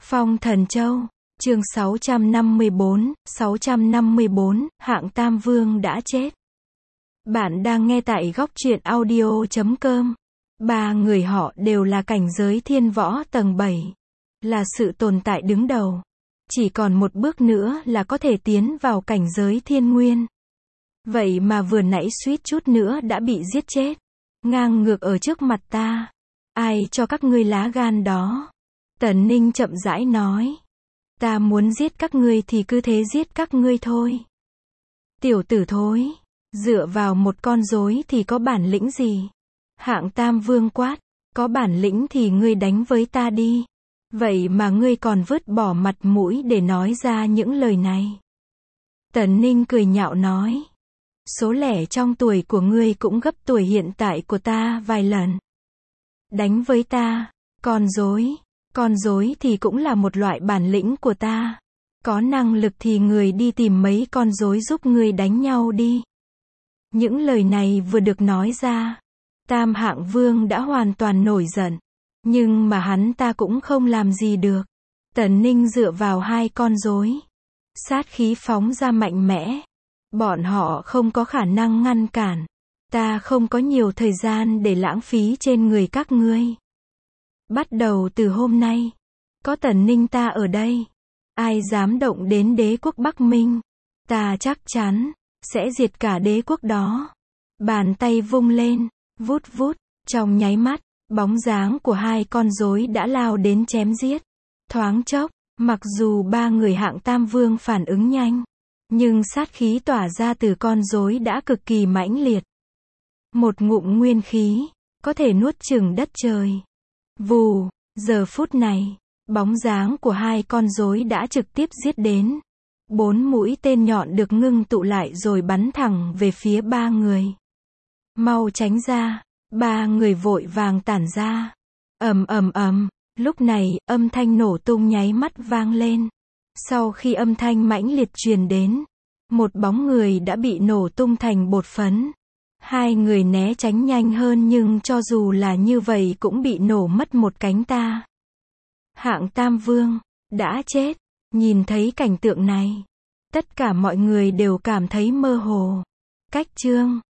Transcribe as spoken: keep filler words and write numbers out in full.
Phong Thần Châu, chương sáu trăm năm mươi bốn, sáu trăm năm mươi bốn, Hạng Tam Vương đã chết. Bạn đang nghe tại góc truyện audio chấm com. Ba người họ đều là cảnh giới thiên võ tầng bảy. Là sự tồn tại đứng đầu. Chỉ còn một bước nữa là có thể tiến vào cảnh giới thiên nguyên. Vậy mà vừa nãy suýt chút nữa đã bị giết chết. Ngang ngược ở trước mặt ta. Ai cho các ngươi lá gan đó? Tần Ninh chậm rãi nói. Ta muốn giết các ngươi thì cứ thế giết các ngươi thôi. Tiểu tử thối. Dựa vào một con rối thì có bản lĩnh gì? Hạng Tam Vương quát. Có bản lĩnh thì ngươi đánh với ta đi. Vậy mà ngươi còn vứt bỏ mặt mũi để nói ra những lời này. Tần Ninh cười nhạo nói. Số lẻ trong tuổi của ngươi cũng gấp tuổi hiện tại của ta vài lần. Đánh với ta, con rối. Con rối thì cũng là một loại bản lĩnh của ta. Có năng lực thì người đi tìm mấy con rối giúp ngươi đánh nhau đi. Những lời này vừa được nói ra. Tam Hạng Vương đã hoàn toàn nổi giận. Nhưng mà hắn ta cũng không làm gì được. Tần Ninh dựa vào hai con rối. Sát khí phóng ra mạnh mẽ. Bọn họ không có khả năng ngăn cản. Ta không có nhiều thời gian để lãng phí trên người các ngươi. Bắt đầu từ hôm nay, có Tần Ninh ta ở đây. Ai dám động đến đế quốc Bắc Minh, ta chắc chắn sẽ diệt cả đế quốc đó. Bàn tay vung lên, vút vút, trong nháy mắt, bóng dáng của hai con rối đã lao đến chém giết. Thoáng chốc, mặc dù ba người Hạng Tam Vương phản ứng nhanh, nhưng sát khí tỏa ra từ con rối đã cực kỳ mãnh liệt. Một ngụm nguyên khí, có thể nuốt chửng đất trời. Vù, giờ phút này, bóng dáng của hai con rối đã trực tiếp giết đến. Bốn mũi tên nhọn được ngưng tụ lại rồi bắn thẳng về phía ba người. Mau tránh ra, ba người vội vàng tản ra. Ầm ầm ầm, lúc này, âm thanh nổ tung nháy mắt vang lên. Sau khi âm thanh mãnh liệt truyền đến, một bóng người đã bị nổ tung thành bột phấn. Hai người né tránh nhanh hơn nhưng cho dù là như vậy cũng bị nổ mất một cánh ta. Hạng Tam Vương đã chết. Nhìn thấy cảnh tượng này, tất cả mọi người đều cảm thấy mơ hồ. Cách chương